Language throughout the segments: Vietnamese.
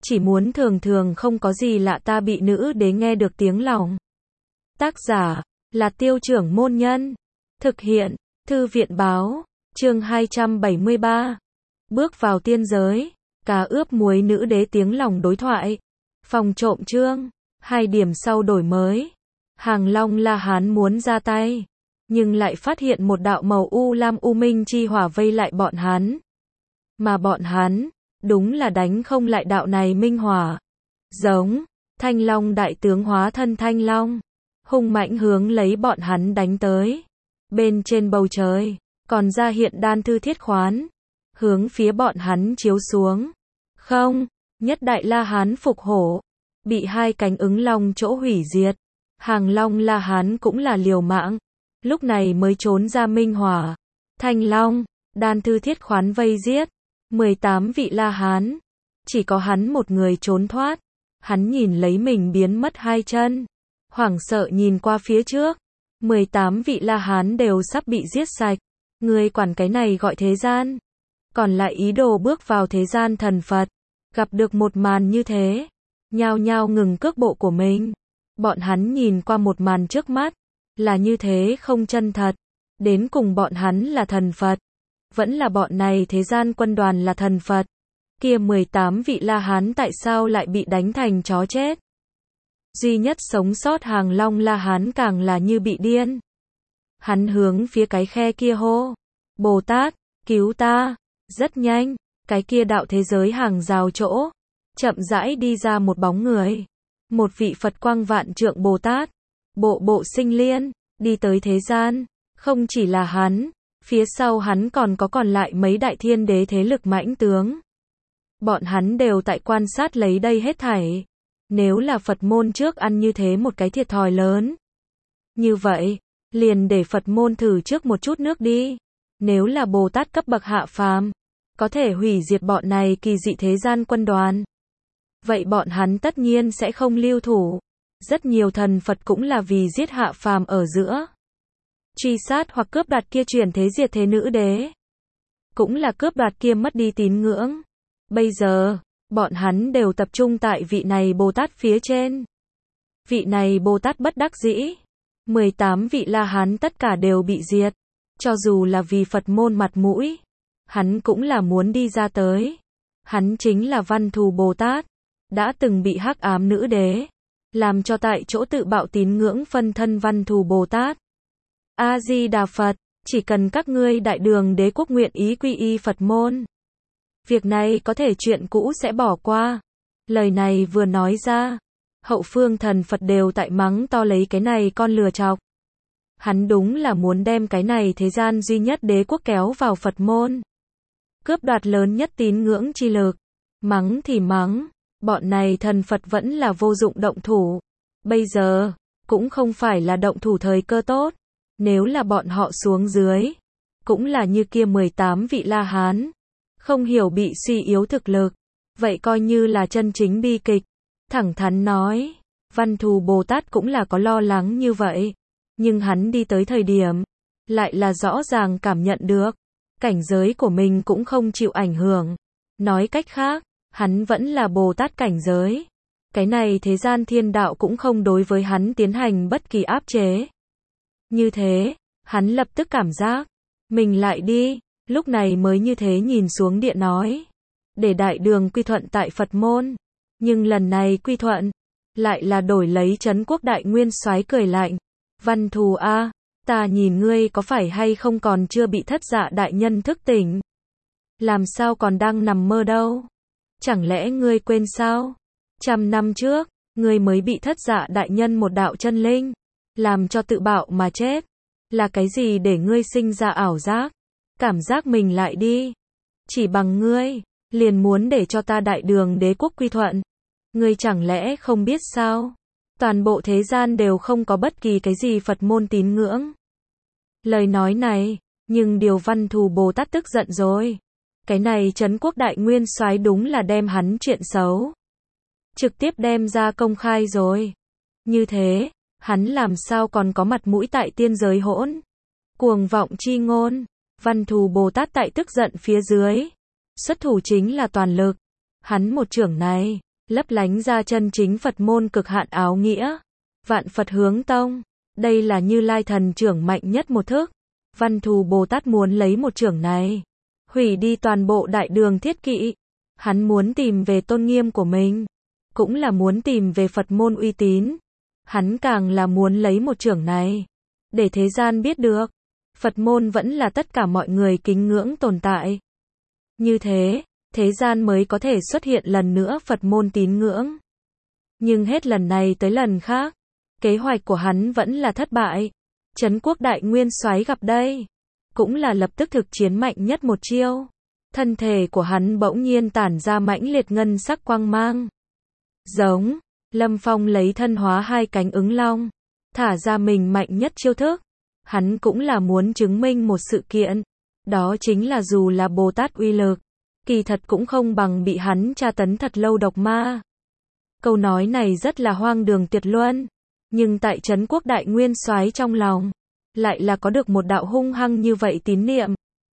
chỉ muốn thường thường không có gì lạ ta bị nữ đế nghe được tiếng lòng. Tác giả là Tiêu Trưởng Môn Nhân. Thực hiện Thư viện Báo. Chương 273. Bước vào tiên giới. Cá ướp muối nữ đế tiếng lòng đối thoại. Phòng trộm chương. 2 điểm sau đổi mới. Hàng Long La Hán muốn ra tay, nhưng lại phát hiện một đạo màu u lam u minh chi hỏa vây lại bọn hắn. Mà bọn hắn, đúng là đánh không lại đạo này minh hỏa. Giống, Thanh Long đại tướng hóa thân Thanh Long, hung mãnh hướng lấy bọn hắn đánh tới. Bên trên bầu trời, còn ra hiện đan thư thiết khoán, hướng phía bọn hắn chiếu xuống. Không, nhất đại La Hán phục hổ, bị 2 cánh ứng long chỗ hủy diệt. Hàng Long La Hán cũng là liều mạng, lúc này mới trốn ra minh hỏa. Thanh Long, đan thư thiết khoán vây giết 18 vị La Hán, chỉ có hắn một người trốn thoát. Hắn nhìn lấy mình biến mất 2 chân, hoảng sợ nhìn qua phía trước. 18 vị La Hán đều sắp bị giết sạch. Người quản cái này gọi thế gian, còn lại ý đồ bước vào thế gian thần Phật, gặp được một màn như thế, nhao nhao ngừng cước bộ của mình. Bọn hắn nhìn qua một màn trước mắt, là như thế không chân thật. Đến cùng bọn hắn là thần Phật, vẫn là bọn này thế gian quân đoàn là thần Phật. Kia 18 vị La Hán tại sao lại bị đánh thành chó chết? Duy nhất sống sót Hàng Long La Hán càng là như bị điên. Hắn hướng phía cái khe kia hô: Bồ Tát, cứu ta! Rất nhanh, cái kia đạo thế giới hàng rào chỗ, chậm rãi đi ra một bóng người. Một vị Phật quang vạn trượng Bồ Tát, bộ bộ sinh liên, đi tới thế gian. Không chỉ là hắn, phía sau hắn còn có còn lại mấy đại thiên đế thế lực mãnh tướng. Bọn hắn đều tại quan sát lấy đây hết thảy. Nếu là Phật môn trước ăn như thế một cái thiệt thòi lớn, như vậy, liền để Phật môn thử trước một chút nước đi. Nếu là Bồ Tát cấp bậc hạ phàm, có thể hủy diệt bọn này kỳ dị thế gian quân đoàn, vậy bọn hắn tất nhiên sẽ không lưu thủ. Rất nhiều thần Phật cũng là vì giết hạ phàm ở giữa, truy sát hoặc cướp đoạt kia chuyển thế diệt thế nữ đế, cũng là cướp đoạt kia mất đi tín ngưỡng. Bây giờ, bọn hắn đều tập trung tại vị này Bồ Tát phía trên. Vị này Bồ Tát bất đắc dĩ, 18 vị La Hán tất cả đều bị diệt. Cho dù là vì Phật môn mặt mũi, hắn cũng là muốn đi ra tới. Hắn chính là Văn Thù Bồ Tát, đã từng bị hắc ám nữ đế làm cho tại chỗ tự bạo tín ngưỡng phân thân Văn Thù Bồ Tát. A Di Đà Phật, chỉ cần các ngươi đại đường đế quốc nguyện ý quy y Phật môn, việc này có thể chuyện cũ sẽ bỏ qua. Lời này vừa nói ra, hậu phương thần Phật đều tại mắng to lấy cái này con lừa chọc. Hắn đúng là muốn đem cái này thế gian duy nhất đế quốc kéo vào Phật môn, cướp đoạt lớn nhất tín ngưỡng chi lực. Mắng thì mắng, bọn này thần Phật vẫn là vô dụng động thủ. Bây giờ, cũng không phải là động thủ thời cơ tốt. Nếu là bọn họ xuống dưới, cũng là như kia 18 vị La Hán, không hiểu bị suy yếu thực lực, vậy coi như là chân chính bi kịch. Thẳng thắn nói, Văn Thù Bồ Tát cũng là có lo lắng như vậy, nhưng hắn đi tới thời điểm, lại là rõ ràng cảm nhận được, cảnh giới của mình cũng không chịu ảnh hưởng. Nói cách khác, hắn vẫn là Bồ Tát cảnh giới. Cái này thế gian thiên đạo cũng không đối với hắn tiến hành bất kỳ áp chế. Như thế, hắn lập tức cảm giác, mình lại đi, lúc này mới như thế nhìn xuống địa nói, để đại đường quy thuận tại Phật môn. Nhưng lần này quy thuận, lại là đổi lấy Trấn Quốc Đại Nguyên Soái cười lạnh. Văn Thù a, ta nhìn ngươi có phải hay không còn chưa bị Thất Dạ đại nhân thức tỉnh? Làm sao còn đang nằm mơ đâu? Chẳng lẽ ngươi quên sao? 100 năm trước, ngươi mới bị Thất Dạ đại nhân một đạo chân linh làm cho tự bạo mà chết. Là cái gì để ngươi sinh ra ảo giác, cảm giác mình lại đi? Chỉ bằng ngươi, liền muốn để cho ta đại đường đế quốc quy thuận. Ngươi chẳng lẽ không biết sao? Toàn bộ thế gian đều không có bất kỳ cái gì Phật môn tín ngưỡng. Lời nói này, nhưng điều Văn Thù Bồ Tát tức giận rồi. Cái này Trấn Quốc Đại Nguyên Soái đúng là đem hắn chuyện xấu trực tiếp đem ra công khai rồi. Như thế, hắn làm sao còn có mặt mũi tại tiên giới hỗn? Cuồng vọng chi ngôn. Văn Thù Bồ Tát tại tức giận phía dưới, xuất thủ chính là toàn lực. Hắn một chưởng này, lấp lánh ra chân chính Phật môn cực hạn áo nghĩa. Vạn Phật hướng tông. Đây là Như Lai thần trưởng mạnh nhất một thức. Văn Thù Bồ Tát muốn lấy một trưởng này, hủy đi toàn bộ đại đường thiết kỵ. Hắn muốn tìm về tôn nghiêm của mình, cũng là muốn tìm về Phật môn uy tín. Hắn càng là muốn lấy một trưởng này, để thế gian biết được, Phật môn vẫn là tất cả mọi người kính ngưỡng tồn tại. Như thế, thế gian mới có thể xuất hiện lần nữa Phật môn tín ngưỡng. Nhưng hết lần này tới lần khác, kế hoạch của hắn vẫn là thất bại. Trấn Quốc Đại Nguyên Soái gặp đây, cũng là lập tức thực chiến mạnh nhất một chiêu. Thân thể của hắn bỗng nhiên tản ra mãnh liệt ngân sắc quang mang. Giống, Lâm Phong lấy thân hóa hai cánh ứng long, thả ra mình mạnh nhất chiêu thức. Hắn cũng là muốn chứng minh một sự kiện, đó chính là dù là Bồ Tát uy lực, kỳ thật cũng không bằng bị hắn tra tấn thật lâu độc ma. Câu nói này rất là hoang đường tuyệt luân, nhưng tại Trấn Quốc Đại Nguyên Soái trong lòng, lại là có được một đạo hung hăng như vậy tín niệm.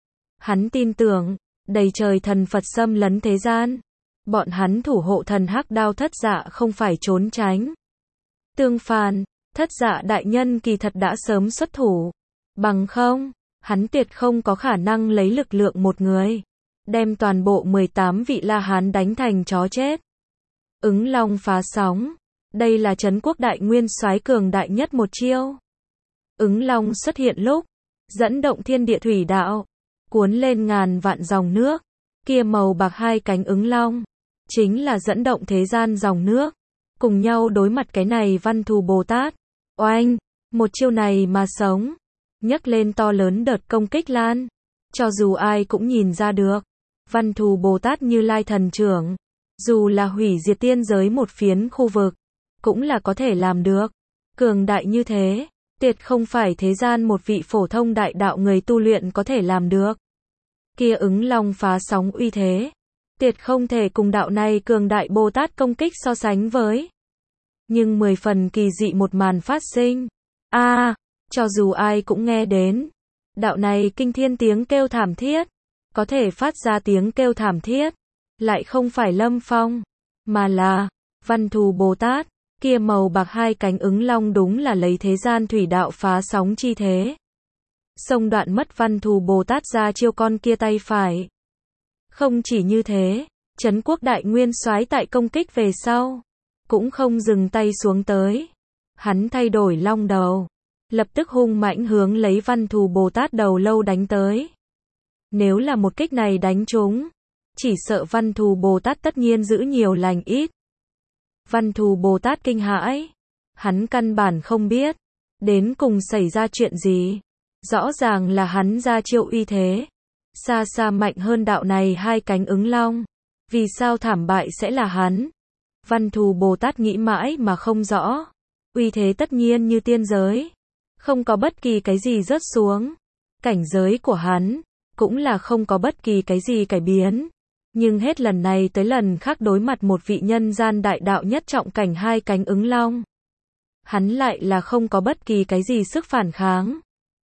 Hắn tin tưởng, đầy trời thần Phật xâm lấn thế gian, bọn hắn thủ hộ thần hắc đao Thất Dạ không phải trốn tránh. Tương phản, Thất Dạ đại nhân kỳ thật đã sớm xuất thủ, bằng không, hắn tuyệt không có khả năng lấy lực lượng một người, đem toàn bộ 18 vị La Hán đánh thành chó chết. Ứng long phá sóng, đây là Trấn Quốc Đại Nguyên Soái cường đại nhất một chiêu. Ứng long xuất hiện lúc, dẫn động thiên địa thủy đạo, cuốn lên ngàn vạn dòng nước, kia màu bạc hai cánh ứng long, chính là dẫn động thế gian dòng nước, cùng nhau đối mặt cái này Văn Thù Bồ Tát. Oanh, một chiêu này mà sống, nhấc lên to lớn đợt công kích lan, cho dù ai cũng nhìn ra được, Văn Thù Bồ Tát Như Lai thần trưởng, dù là hủy diệt tiên giới một phiến khu vực, cũng là có thể làm được. Cường đại như thế, tuyệt không phải thế gian một vị phổ thông đại đạo người tu luyện có thể làm được. Kia ứng long phá sóng uy thế, tuyệt không thể cùng đạo này cường đại Bồ Tát công kích so sánh với. Nhưng 10 phần kỳ dị một màn phát sinh. Cho dù ai cũng nghe đến, đạo này kinh thiên tiếng kêu thảm thiết, có thể phát ra tiếng kêu thảm thiết, lại không phải Lâm Phong, mà là Văn Thù Bồ Tát. Kia màu bạc hai cánh ứng long đúng là lấy thế gian thủy đạo phá sóng chi thế. Xông đoạn mất Văn Thù Bồ Tát ra chiêu con kia tay phải. Không chỉ như thế, Trấn Quốc Đại Nguyên Soái tại công kích về sau, cũng không dừng tay xuống tới. Hắn thay đổi long đầu, lập tức hung mãnh hướng lấy Văn Thù Bồ Tát đầu lâu đánh tới. Nếu là một kích này đánh trúng, chỉ sợ Văn Thù Bồ Tát tất nhiên giữ nhiều lành ít. Văn Thù Bồ Tát kinh hãi, hắn căn bản không biết, đến cùng xảy ra chuyện gì. Rõ ràng là hắn ra chiêu uy thế, xa xa mạnh hơn đạo này hai cánh ứng long. Vì sao thảm bại sẽ là hắn? Văn Thù Bồ Tát nghĩ mãi mà không rõ. Uy thế tất nhiên như tiên giới, không có bất kỳ cái gì rớt xuống. Cảnh giới của hắn, cũng là không có bất kỳ cái gì cải biến. Nhưng hết lần này tới lần khác đối mặt một vị nhân gian đại đạo nhất trọng cảnh hai cánh ứng long, hắn lại là không có bất kỳ cái gì sức phản kháng.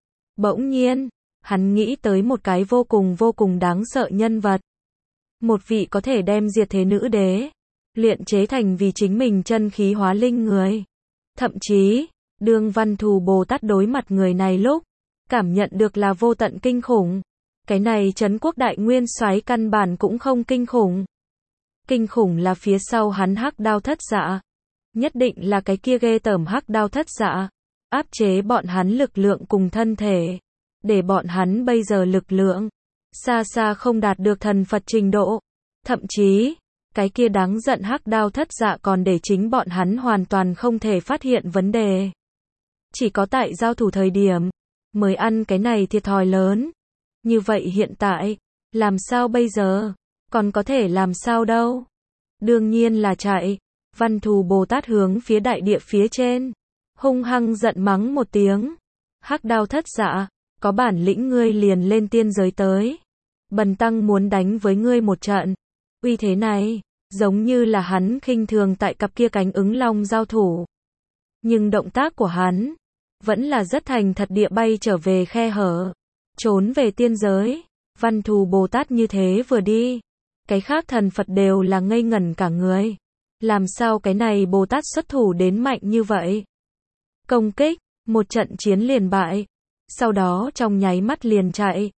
Bỗng nhiên, hắn nghĩ tới một cái vô cùng đáng sợ nhân vật. Một vị có thể đem diệt thế nữ đế, luyện chế thành vì chính mình chân khí hóa linh người. Thậm chí, đương Văn Thù Bồ Tát đối mặt người này lúc, cảm nhận được là vô tận kinh khủng. Cái này Trấn Quốc Đại Nguyên Soái căn bản cũng không kinh khủng. Kinh khủng là phía sau hắn hắc đao Thất Dạ. Nhất định là cái kia ghê tởm hắc đao Thất Dạ, áp chế bọn hắn lực lượng cùng thân thể, để bọn hắn bây giờ lực lượng xa xa không đạt được thần Phật trình độ. Thậm chí, cái kia đáng giận hắc đao Thất Dạ còn để chính bọn hắn hoàn toàn không thể phát hiện vấn đề. Chỉ có tại giao thủ thời điểm, mới ăn cái này thiệt thòi lớn. Như vậy hiện tại, làm sao bây giờ? Còn có thể làm sao đâu? Đương nhiên là chạy. Văn Thù Bồ Tát hướng phía đại địa phía trên, hung hăng giận mắng một tiếng. Hắc đao Thất Dạ, có bản lĩnh ngươi liền lên tiên giới tới. Bần tăng muốn đánh với ngươi một trận. Uy thế này, giống như là hắn khinh thường tại cặp kia cánh ứng long giao thủ. Nhưng động tác của hắn, vẫn là rất thành thật địa bay trở về khe hở. Trốn về tiên giới. Văn Thù Bồ Tát như thế vừa đi, cái khác thần Phật đều là ngây ngẩn cả người. Làm sao cái này Bồ Tát xuất thủ đến mạnh như vậy? Công kích, một trận chiến liền bại. Sau đó trong nháy mắt liền chạy.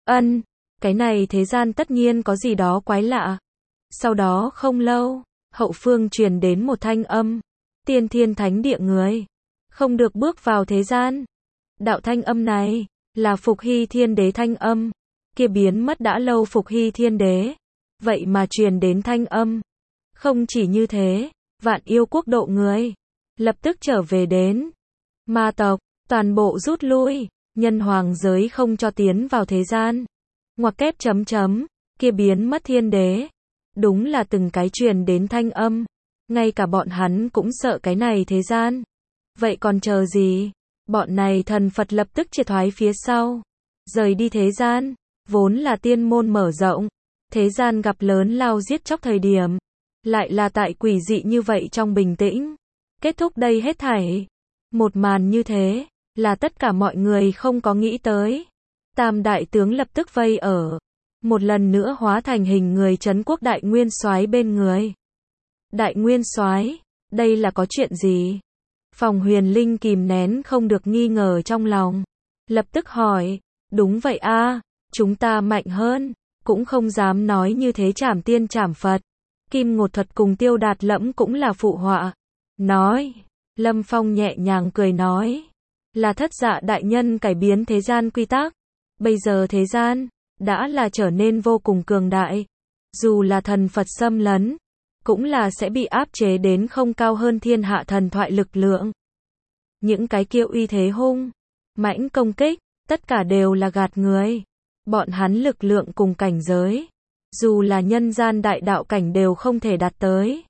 Cái này thế gian tất nhiên có gì đó quái lạ. Sau đó không lâu, hậu phương truyền đến một thanh âm. Tiên Thiên Thánh Địa người, không được bước vào thế gian. Đạo thanh âm này, là Phục Hy Thiên Đế thanh âm. Kia biến mất đã lâu Phục Hy Thiên Đế. Vậy mà truyền đến thanh âm. Không chỉ như thế, Vạn Yêu Quốc độ người, lập tức trở về đến. Ma tộc, toàn bộ rút lui, nhân hoàng giới không cho tiến vào thế gian. Ngoặc kép chấm chấm, kia biến mất thiên đế. Đúng là từng cái truyền đến thanh âm. Ngay cả bọn hắn cũng sợ cái này thế gian. Vậy còn chờ gì? Bọn này thần Phật lập tức triệt thoái phía sau. Rời đi thế gian, vốn là tiên môn mở rộng. Thế gian gặp lớn lao giết chóc thời điểm. Lại là tại quỷ dị như vậy trong bình tĩnh. Kết thúc đây hết thảy. Một màn như thế, là tất cả mọi người không có nghĩ tới. Tam đại tướng lập tức vây ở. Một lần nữa hóa thành hình người trấn quốc đại nguyên soái bên người. Đại nguyên soái, đây là có chuyện gì? Phòng Huyền Linh kìm nén không được nghi ngờ trong lòng. Lập tức hỏi, đúng vậy a, chúng ta mạnh hơn, cũng không dám nói như thế trảm tiên trảm Phật. Kim Ngột Thuật cùng Tiêu Đạt Lẫm cũng là phụ họa. Nói, Lâm Phong nhẹ nhàng cười nói, là Thất Dạ đại nhân cải biến thế gian quy tắc. Bây giờ thế gian, đã là trở nên vô cùng cường đại. Dù là thần Phật xâm lấn, cũng là sẽ bị áp chế đến không cao hơn thiên hạ thần thoại lực lượng. Những cái kia uy thế hung, mãnh công kích, tất cả đều là gạt người. Bọn hắn lực lượng cùng cảnh giới, dù là nhân gian đại đạo cảnh đều không thể đạt tới.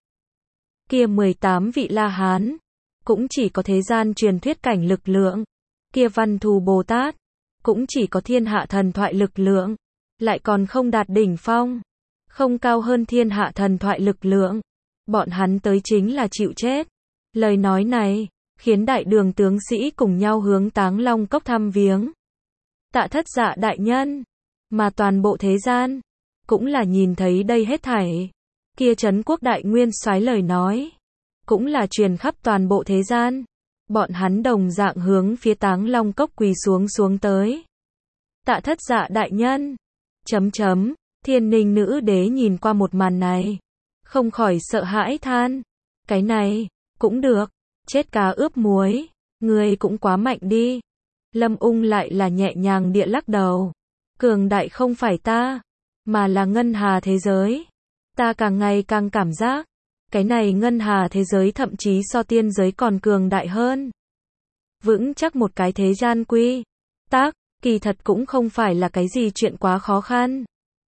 Kia 18 vị La Hán, cũng chỉ có thế gian truyền thuyết cảnh lực lượng. Kia Văn Thù Bồ Tát, cũng chỉ có thiên hạ thần thoại lực lượng. Lại còn không đạt đỉnh phong, không cao hơn thiên hạ thần thoại lực lượng. Bọn hắn tới chính là chịu chết. Lời nói này, khiến đại đường tướng sĩ cùng nhau hướng Táng Long Cốc thăm viếng. Tạ Thất Dạ đại nhân, mà toàn bộ thế gian, cũng là nhìn thấy đây hết thảy. Kia trấn quốc đại nguyên soái lời nói, cũng là truyền khắp toàn bộ thế gian. Bọn hắn đồng dạng hướng phía Táng Long Cốc quỳ xuống tới. Tạ Thất Dạ đại nhân, Thiên Ninh nữ đế nhìn qua một màn này, không khỏi sợ hãi than. Cái này, cũng được, chết cá ướp muối, người cũng quá mạnh đi. Lâm Ung lại là nhẹ nhàng địa lắc đầu. Cường đại không phải ta, mà là ngân hà thế giới. Ta càng ngày càng cảm giác, cái này ngân hà thế giới thậm chí so tiên giới còn cường đại hơn. Vững chắc một cái thế gian quy tắc, kỳ thật cũng không phải là cái gì chuyện quá khó khăn.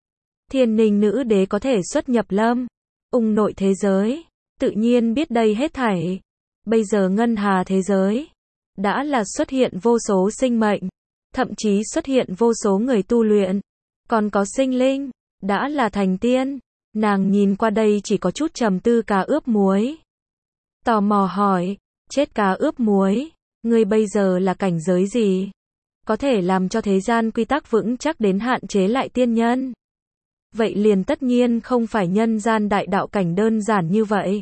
Thiên Ninh nữ đế có thể xuất nhập Lâm Ung nội thế giới, tự nhiên biết đây hết thảy. Bây giờ ngân hà thế giới, đã là xuất hiện vô số sinh mệnh, thậm chí xuất hiện vô số người tu luyện, còn có sinh linh, đã là thành tiên. Nàng nhìn qua đây chỉ có chút trầm tư. Cá ướp muối, tò mò hỏi, chết cá ướp muối, ngươi bây giờ là cảnh giới gì? Có thể làm cho thế gian quy tắc vững chắc đến hạn chế lại tiên nhân. Vậy liền tất nhiên không phải nhân gian đại đạo cảnh đơn giản như vậy.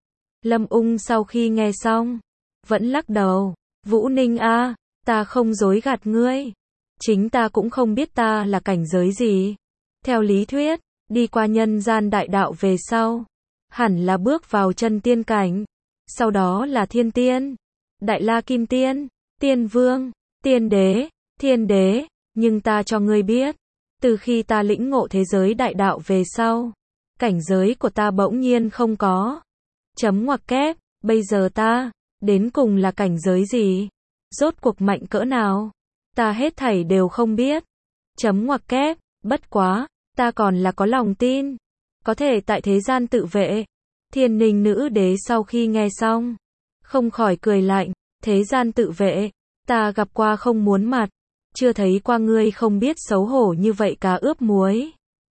Lâm Ung sau khi nghe xong, vẫn lắc đầu. Vũ Ninh a, ta không dối gạt ngươi. Chính ta cũng không biết ta là cảnh giới gì. Theo lý thuyết, đi qua nhân gian đại đạo về sau, hẳn là bước vào chân tiên cảnh. Sau đó là thiên tiên, đại la kim tiên, tiên vương, tiên đế, thiên đế. Nhưng ta cho ngươi biết, từ khi ta lĩnh ngộ thế giới đại đạo về sau, cảnh giới của ta bỗng nhiên không có. Ngoặc kép, bây giờ ta, đến cùng là cảnh giới gì? Rốt cuộc mạnh cỡ nào? Ta hết thảy đều không biết. Ngoặc kép, bất quá, ta còn là có lòng tin, có thể tại thế gian tự vệ. Thiên Ninh nữ đế sau khi nghe xong, không khỏi cười lạnh. Thế gian tự vệ, ta gặp qua không muốn mặt, chưa thấy qua ngươi không biết xấu hổ như vậy cá ướp muối.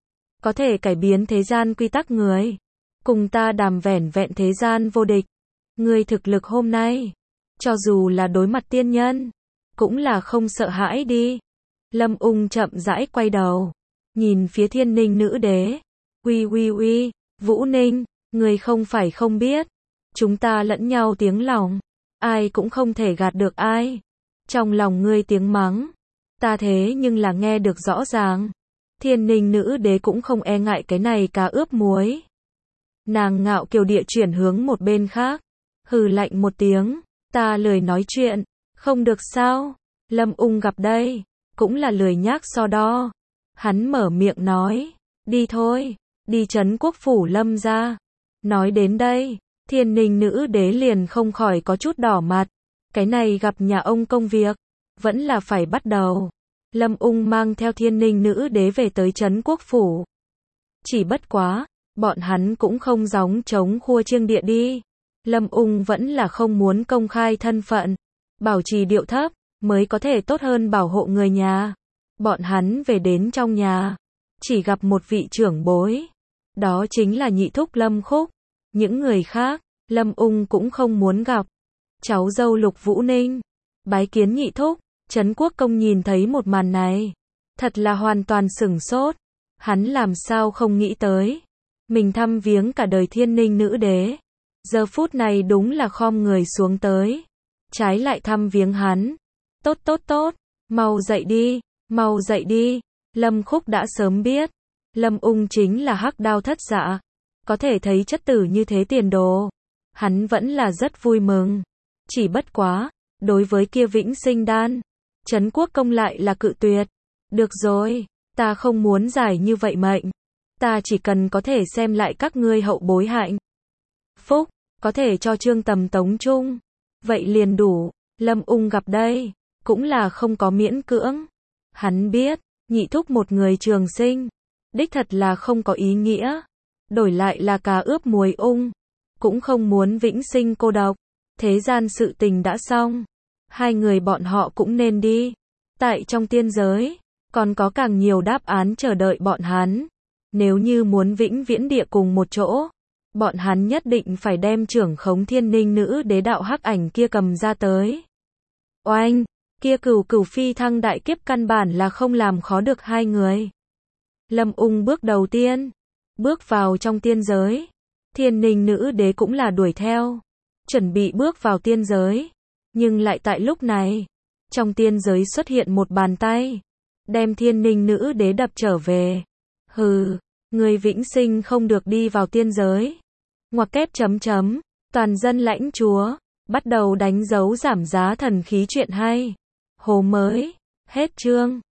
Có thể cải biến thế gian quy tắc người, cùng ta đàm vẻn vẹn thế gian vô địch. Ngươi thực lực hôm nay, cho dù là đối mặt tiên nhân, cũng là không sợ hãi đi. Lâm Ung chậm rãi quay đầu, nhìn phía Thiên Ninh nữ đế. Uy, Vũ Ninh, Ngươi không phải không biết, chúng ta lẫn nhau tiếng lòng, ai cũng không thể gạt được ai. Trong lòng ngươi tiếng mắng, ta thế nhưng là nghe được rõ ràng. Thiên Ninh nữ đế cũng không e ngại cái này cá ướp muối. Nàng ngạo kiều địa chuyển hướng một bên khác, hừ lạnh một tiếng, ta lười nói chuyện, không được sao? Lâm Ung gặp đây, cũng là lười nhác so đo. Hắn mở miệng nói, đi thôi, đi trấn quốc phủ Lâm gia. Nói đến đây, Thiên Ninh nữ đế liền không khỏi có chút đỏ mặt. Cái này gặp nhà ông công việc, vẫn là phải bắt đầu. Lâm Ung mang theo Thiên Ninh nữ đế về tới trấn quốc phủ. Chỉ bất quá, bọn hắn cũng không gióng trống khua chiêng địa đi. Lâm Ung vẫn là không muốn công khai thân phận, bảo trì điệu thấp, mới có thể tốt hơn bảo hộ người nhà. Bọn hắn về đến trong nhà, chỉ gặp một vị trưởng bối. Đó chính là nhị thúc Lâm Khúc. Những người khác, Lâm Ung cũng không muốn gặp. Cháu dâu Lục Vũ Ninh, bái kiến nhị thúc. Trấn Quốc Công nhìn thấy một màn này, thật là hoàn toàn sửng sốt. Hắn làm sao không nghĩ tới, mình thăm viếng cả đời Thiên Ninh nữ đế, giờ phút này đúng là khom người xuống tới, trái lại thăm viếng hắn. Tốt tốt tốt, mau dậy đi, mau dậy đi. Lâm Khúc đã sớm biết, Lâm Ung chính là hắc đao thất dạ, có thể thấy chất tử như thế tiền đồ, hắn vẫn là rất vui mừng. Chỉ bất quá, đối với kia Vĩnh Sinh đan, Trấn Quốc Công lại là cự tuyệt. Được rồi, ta không muốn giải như vậy mệnh. Ta chỉ cần có thể xem lại các ngươi hậu bối hạnh phúc, có thể cho Trương Tầm tống chung. Vậy liền đủ. Lâm Ung gặp đây, cũng là không có miễn cưỡng. Hắn biết, nhị thúc một người trường sinh, đích thật là không có ý nghĩa. Đổi lại là cá ướp muối Ung, cũng không muốn Vĩnh Sinh cô độc. Thế gian sự tình đã xong, hai người bọn họ cũng nên đi. Tại trong tiên giới, còn có càng nhiều đáp án chờ đợi bọn hắn. Nếu như muốn vĩnh viễn địa cùng một chỗ, bọn hắn nhất định phải đem trưởng khống Thiên Ninh nữ đế đạo hắc ảnh kia cầm ra tới. Oanh, kia cửu cửu phi thăng đại kiếp căn bản là không làm khó được hai người. Lâm Ung bước đầu tiên, bước vào trong tiên giới. Thiên Ninh nữ đế cũng là đuổi theo, chuẩn bị bước vào tiên giới. Nhưng lại tại lúc này, trong tiên giới xuất hiện một bàn tay, đem Thiên Ninh nữ đế đập trở về. Hừ, người Vĩnh Sinh không được đi vào tiên giới. Ngoặc kép chấm chấm, toàn dân lãnh chúa, bắt đầu đánh dấu giảm giá thần khí chuyện hay. Hồ mới, hết chương.